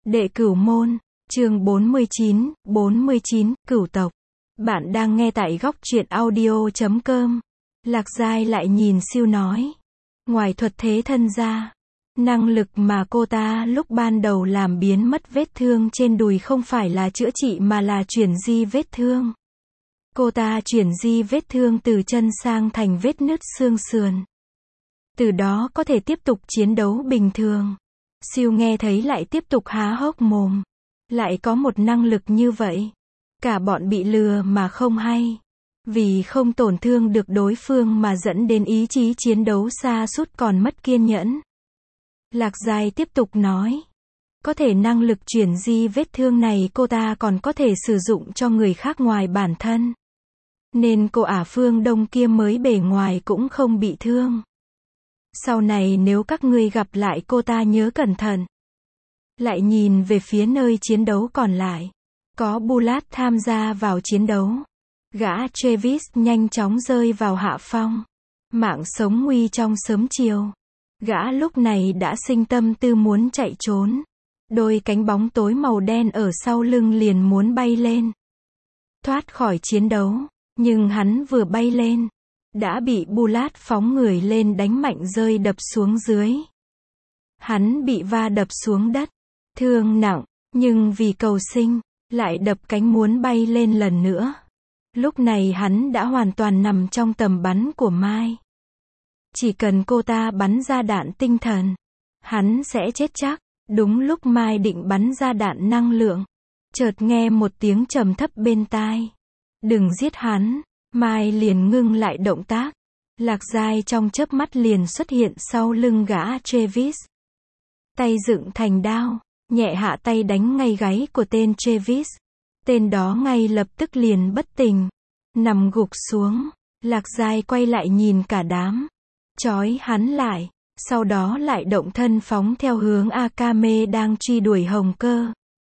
Đệ Cửu Môn, chương 49, Cửu Tộc. Bạn đang nghe tại góc truyện audio.com. Lạc Giai lại nhìn Siêu nói. Ngoài thuật thế thân ra, năng lực mà cô ta lúc ban đầu làm biến mất vết thương trên đùi không phải là chữa trị mà là chuyển di vết thương. Cô ta chuyển di vết thương từ chân sang thành vết nứt xương sườn. Từ đó có thể tiếp tục chiến đấu bình thường. Siêu nghe thấy lại tiếp tục há hốc mồm. Lại có một năng lực như vậy. Cả bọn bị lừa mà không hay. Vì không tổn thương được đối phương mà dẫn đến ý chí chiến đấu sa sút còn mất kiên nhẫn. Lạc Giai tiếp tục nói. Có thể năng lực chuyển di vết thương này cô ta còn có thể sử dụng cho người khác ngoài bản thân. Nên cô ả Phương Đông kia mới bề ngoài cũng không bị thương. Sau này nếu các ngươi gặp lại cô ta nhớ cẩn thận. Lại nhìn về phía nơi chiến đấu còn lại. Có Bulat tham gia vào chiến đấu. Gã Travis nhanh chóng rơi vào hạ phong. Mạng sống nguy trong sớm chiều. Gã lúc này đã sinh tâm tư muốn chạy trốn. Đôi cánh bóng tối màu đen ở sau lưng liền muốn bay lên. Thoát khỏi chiến đấu. Nhưng hắn vừa bay lên. Đã bị Bulat phóng người lên đánh mạnh rơi đập xuống dưới. Hắn bị va đập xuống đất. Thương nặng. Nhưng vì cầu sinh. Lại đập cánh muốn bay lên lần nữa. Lúc này hắn đã hoàn toàn nằm trong tầm bắn của Mai. Chỉ cần cô ta bắn ra đạn tinh thần. Hắn sẽ chết chắc. Đúng lúc Mai định bắn ra đạn năng lượng. Chợt nghe một tiếng trầm thấp bên tai. Đừng giết hắn. Mai liền ngưng lại động tác. Lạc Giai trong chớp mắt liền xuất hiện sau lưng gã Travis. Tay dựng thành đao. Nhẹ hạ tay đánh ngay gáy của tên Travis. Tên đó ngay lập tức liền bất tỉnh. Nằm gục xuống. Lạc Giai quay lại nhìn cả đám. Trói hắn lại. Sau đó lại động thân phóng theo hướng Akame đang truy đuổi Hồng Cơ.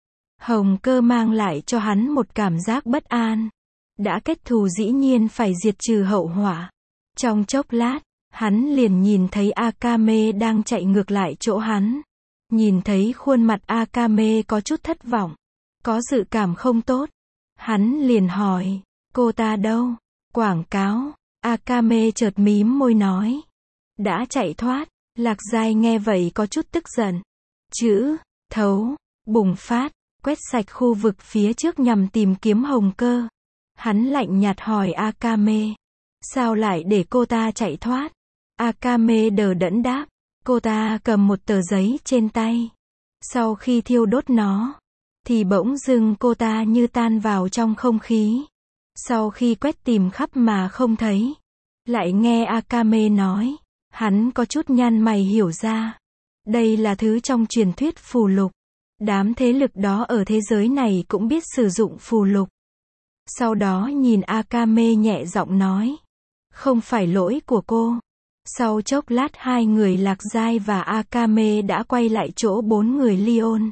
Hồng Cơ mang lại cho hắn một cảm giác bất an. Đã kết thù dĩ nhiên phải diệt trừ hậu họa. Trong chốc lát, hắn liền nhìn thấy Akame đang chạy ngược lại chỗ hắn. Nhìn thấy khuôn mặt Akame có chút thất vọng. Có dự cảm không tốt. Hắn liền hỏi, cô ta đâu? Quảng cáo. Akame chợt mím môi nói. Đã chạy thoát. Lạc Giai nghe vậy có chút tức giận. Chữ, thấu, bùng phát, quét sạch khu vực phía trước nhằm tìm kiếm Hồng Cơ. Hắn lạnh nhạt hỏi Akame. Sao lại để cô ta chạy thoát? Akame đờ đẫn đáp. Cô ta cầm một tờ giấy trên tay. Sau khi thiêu đốt nó, thì bỗng dưng cô ta như tan vào trong không khí. Sau khi quét tìm khắp mà không thấy. Lại nghe Akame nói. Hắn có chút nhăn mày hiểu ra. Đây là thứ trong truyền thuyết phù lục. Đám thế lực đó ở thế giới này cũng biết sử dụng phù lục. Sau đó nhìn Akame nhẹ giọng nói. Không phải lỗi của cô. Sau chốc lát hai người Lạc Giai và Akame đã quay lại chỗ bốn người Leon.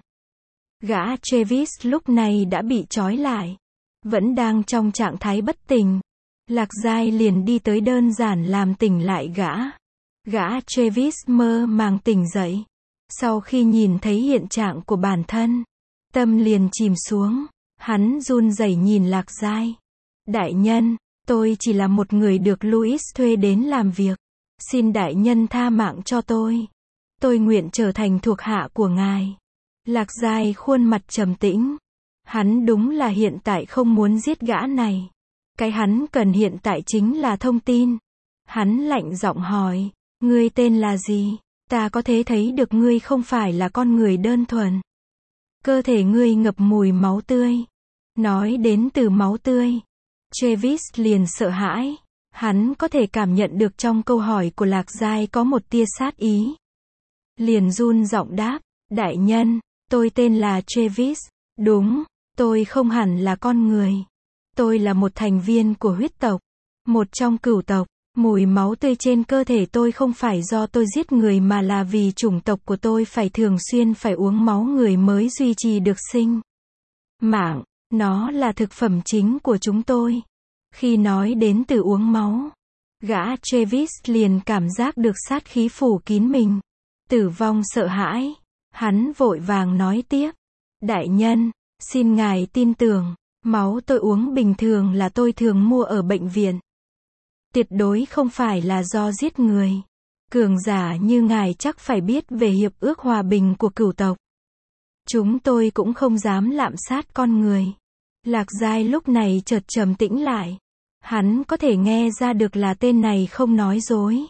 Gã Travis lúc này đã bị trói lại. Vẫn đang trong trạng thái bất tỉnh. Lạc Giai liền đi tới đơn giản làm tỉnh lại gã. Gã Travis mơ màng tỉnh dậy. Sau khi nhìn thấy hiện trạng của bản thân, tâm liền chìm xuống. Hắn run rẩy nhìn Lạc Giai. Đại nhân, tôi chỉ là một người được Louis thuê đến làm việc. Xin đại nhân tha mạng cho tôi. Tôi nguyện trở thành thuộc hạ của ngài. Lạc Giai khuôn mặt trầm tĩnh. Hắn đúng là hiện tại không muốn giết gã này. Cái hắn cần hiện tại chính là thông tin. Hắn lạnh giọng hỏi. Ngươi tên là gì? Ta có thể thấy được ngươi không phải là con người đơn thuần. Cơ thể ngươi ngập mùi máu tươi. Nói đến từ máu tươi. Travis liền sợ hãi. Hắn có thể cảm nhận được trong câu hỏi của Lạc Giai có một tia sát ý. Liền run giọng đáp. Đại nhân, tôi tên là Travis. Đúng, tôi không hẳn là con người. Tôi là một thành viên của huyết tộc. Một trong cửu tộc. Mùi máu tươi trên cơ thể tôi không phải do tôi giết người mà là vì chủng tộc của tôi phải thường xuyên phải uống máu người mới duy trì được sinh mạng. Nó là thực phẩm chính của chúng tôi. Khi nói đến từ uống máu, gã Travis liền cảm giác được sát khí phủ kín mình. Tử vong sợ hãi. Hắn vội vàng nói tiếp. Đại nhân, xin ngài tin tưởng, máu tôi uống bình thường là tôi thường mua ở bệnh viện. Tuyệt đối không phải là do giết người. Cường giả như ngài chắc phải biết về hiệp ước hòa bình của cửu tộc. Chúng tôi cũng không dám lạm sát con người. Lạc Giai lúc này chợt trầm tĩnh lại. Hắn có thể nghe ra được là tên này không nói dối.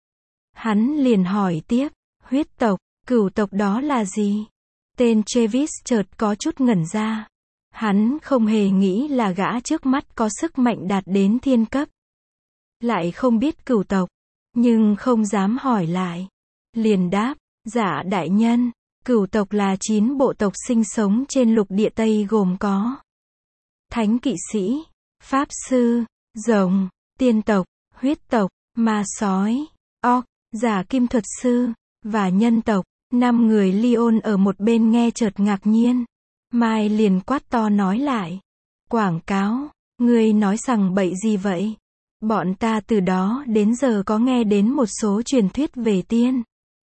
Hắn liền hỏi tiếp, huyết tộc, cửu tộc đó là gì? Tên Travis chợt có chút ngẩn ra. Hắn không hề nghĩ là gã trước mắt có sức mạnh đạt đến thiên cấp. Lại không biết cửu tộc, nhưng không dám hỏi lại. Liền đáp, dạ đại nhân, cửu tộc là 9 bộ tộc sinh sống trên lục địa Tây gồm có thánh kỵ sĩ, pháp sư, rồng, tiên tộc, huyết tộc, ma sói, orc, giả kim thuật sư, và nhân tộc. 5 người Leon ở một bên nghe chợt ngạc nhiên. Mai liền quát to nói lại. Quảng cáo, ngươi nói sằng bậy gì vậy? Bọn ta từ đó đến giờ có nghe đến một số truyền thuyết về tiên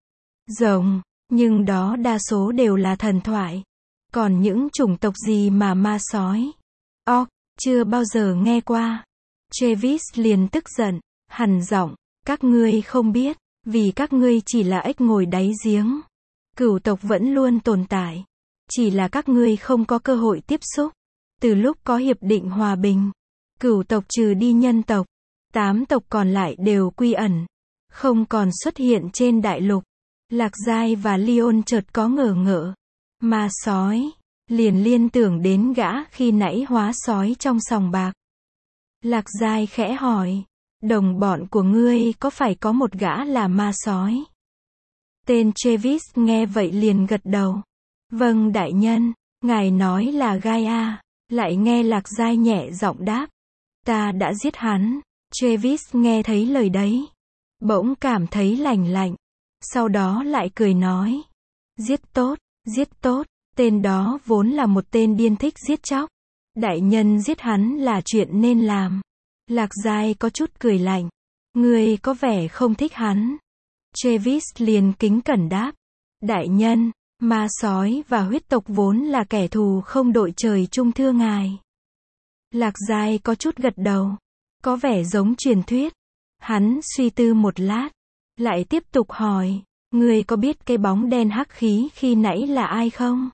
rồng, nhưng đó đa số đều là thần thoại. Còn những chủng tộc gì mà ma sói, orc, chưa bao giờ nghe qua. Travis liền tức giận, hằn giọng, các ngươi không biết, vì các ngươi chỉ là ếch ngồi đáy giếng. Cửu tộc vẫn luôn tồn tại. Chỉ là các ngươi không có cơ hội tiếp xúc. Từ lúc có hiệp định hòa bình, cửu tộc trừ đi nhân tộc, 8 tộc còn lại đều quy ẩn, không còn xuất hiện trên đại lục. Lạc Giai và Leon chợt có ngờ ngợ. Ma sói, liền liên tưởng đến gã khi nãy hóa sói trong sòng bạc. Lạc Giai khẽ hỏi, đồng bọn của ngươi có phải có một gã là ma sói? Tên Travis nghe vậy liền gật đầu. Vâng đại nhân, ngài nói là Gaia. Lại nghe Lạc Giai nhẹ giọng đáp. Ta đã giết hắn. Travis nghe thấy lời đấy, bỗng cảm thấy lành lạnh. Sau đó lại cười nói. Giết tốt, giết tốt. Tên đó vốn là một tên điên thích giết chóc. Đại nhân giết hắn là chuyện nên làm. Lạc Giai có chút cười lạnh. Ngươi có vẻ không thích hắn. Travis liền kính cẩn đáp. Đại nhân, ma sói và huyết tộc vốn là kẻ thù không đội trời chung thưa ngài. Lạc Giai có chút gật đầu. Có vẻ giống truyền thuyết. Hắn suy tư một lát. Lại tiếp tục hỏi. Ngươi có biết cái bóng đen hắc khí khi nãy là ai không?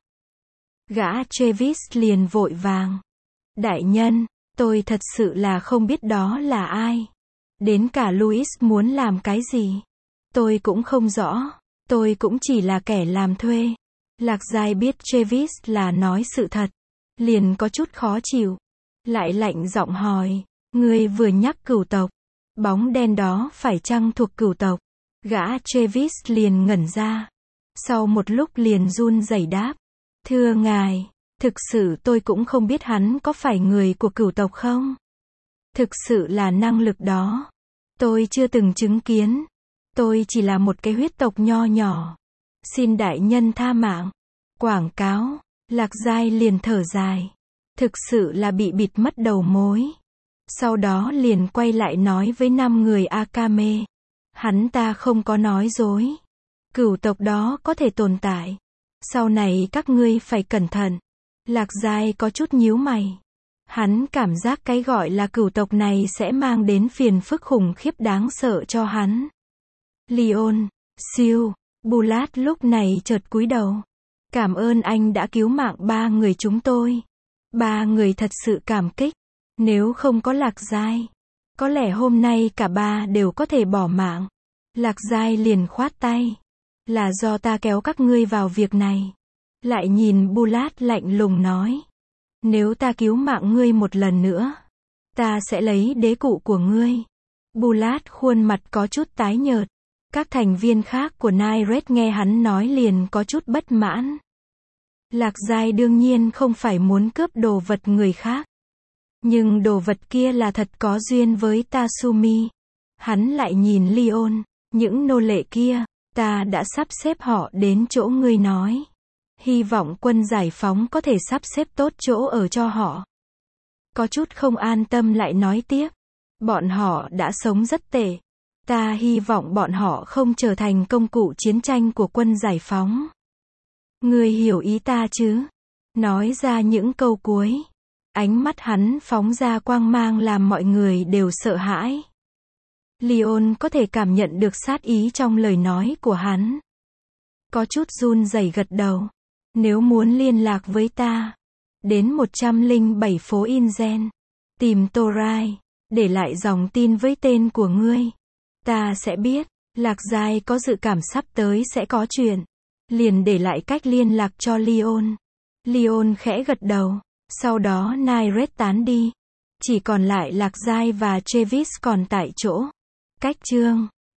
Gã Travis liền vội vàng. Đại nhân, tôi thật sự là không biết đó là ai. Đến cả Louis muốn làm cái gì? Tôi cũng không rõ. Tôi cũng chỉ là kẻ làm thuê. Lạc Giai biết Travis là nói sự thật. Liền có chút khó chịu. Lại lạnh giọng hỏi. Ngươi vừa nhắc cửu tộc. Bóng đen đó phải chăng thuộc cửu tộc? Gã Travis liền ngẩn ra. Sau một lúc liền run rẩy đáp. Thưa ngài, thực sự tôi cũng không biết hắn có phải người của cửu tộc không? Thực sự là năng lực đó. Tôi chưa từng chứng kiến. Tôi chỉ là một cái huyết tộc nho nhỏ. Xin đại nhân tha mạng. Quảng cáo. Lạc Giai liền thở dài. Thực sự là bị bịt mất đầu mối. Sau đó liền quay lại nói với 5 người Akame. Hắn ta không có nói dối. Cửu tộc đó có thể tồn tại. Sau này các ngươi phải cẩn thận. Lạc Giai có chút nhíu mày. Hắn cảm giác cái gọi là cửu tộc này sẽ mang đến phiền phức khủng khiếp đáng sợ cho hắn. Leon, Siêu, Bulat lúc này chợt cúi đầu. Cảm ơn anh đã cứu mạng 3 người chúng tôi. 3 người thật sự cảm kích. Nếu không có Lạc Giai, có lẽ hôm nay cả 3 đều có thể bỏ mạng. Lạc Giai liền khoát tay. Là do ta kéo các ngươi vào việc này. Lại nhìn Bulat lạnh lùng nói. Nếu ta cứu mạng ngươi một lần nữa, ta sẽ lấy đế cụ của ngươi. Bulat khuôn mặt có chút tái nhợt. Các thành viên khác của Nairet nghe hắn nói liền có chút bất mãn. Lạc Giai đương nhiên không phải muốn cướp đồ vật người khác. Nhưng đồ vật kia là thật có duyên với Tatsumi. Hắn lại nhìn Leon. Những nô lệ kia, ta đã sắp xếp họ đến chỗ ngươi nói. Hy vọng quân giải phóng có thể sắp xếp tốt chỗ ở cho họ. Có chút không an tâm lại nói tiếp. Bọn họ đã sống rất tệ. Ta hy vọng bọn họ không trở thành công cụ chiến tranh của quân giải phóng. Ngươi hiểu ý ta chứ? nói ra những câu cuối. Ánh mắt hắn phóng ra quang mang làm mọi người đều sợ hãi. Leon có thể cảm nhận được sát ý trong lời nói của hắn. Có chút run rẩy gật đầu. Nếu muốn liên lạc với ta, đến 107 phố Inzen, tìm Torai, để lại dòng tin với tên của ngươi. Ta sẽ biết. Lạc Giai có dự cảm sắp tới sẽ có chuyện. Liền để lại cách liên lạc cho Leon. Leon khẽ gật đầu. Sau đó Nyret tán đi. Chỉ còn lại Lạc Giai và Travis còn tại chỗ. Cách chương